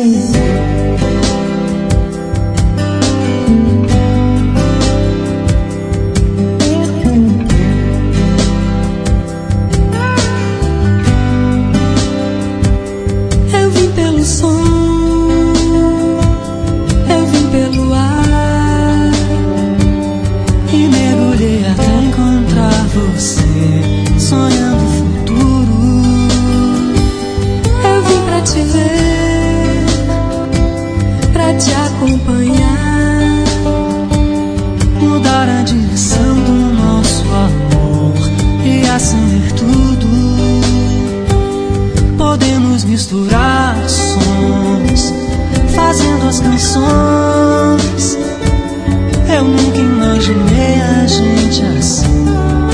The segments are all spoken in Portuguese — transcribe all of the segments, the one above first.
Sonhando o futuro, eu vim pra te ver, pra te acompanhar, mudar a direção do nosso amor e acender tudo. Podemos misturar sons, fazendo as canções. Eu nunca imaginei a gente assim.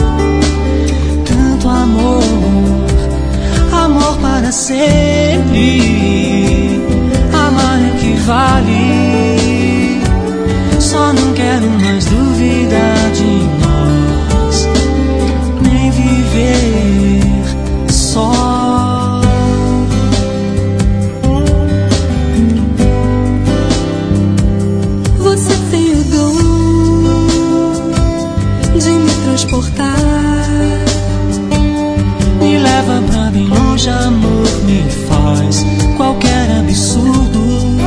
Amor para sempre. Amar é o que vale. Só não quero mais duvidar de nós, nem viver só. Você tem o dom de me transportar, me leva pra bem longe, amor, me faz qualquer absurdo.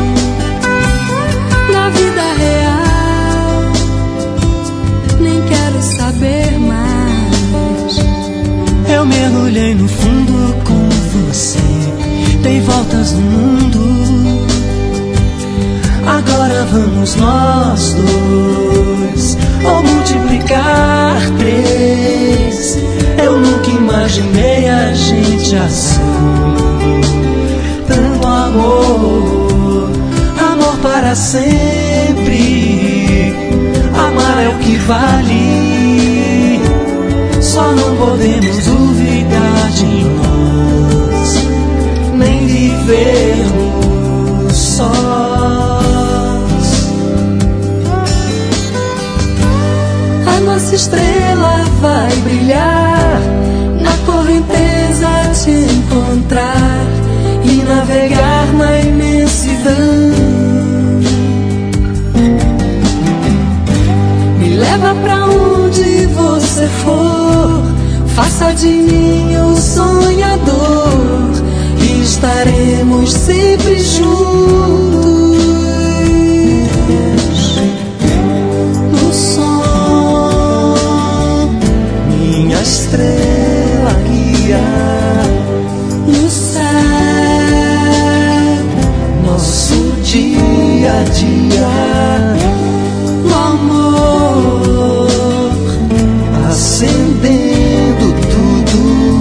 Na vida real, nem quero saber mais. Eu mergulhei no fundo com você, dei voltas no mundo. Agora vamos nós dois, ou multiplicar três. Eu nunca imaginei a gente assim. Tanto amor, amor para sempre. Amar é o que vale. Só não podemos duvidar de nós, nem vivermos sós. A nossa estrela vai brilhar, na correnteza te encontrar e navegar na imensidão. Me leva pra onde você for, faça de mim um sonhador e estaremos sempre juntos. No som, minha estrela guia, no céu, nosso dia a dia. no amor, acendendo tudo,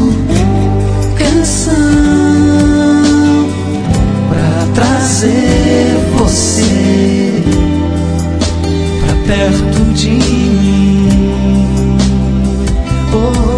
canção pra trazer você pra perto de mim. Oh.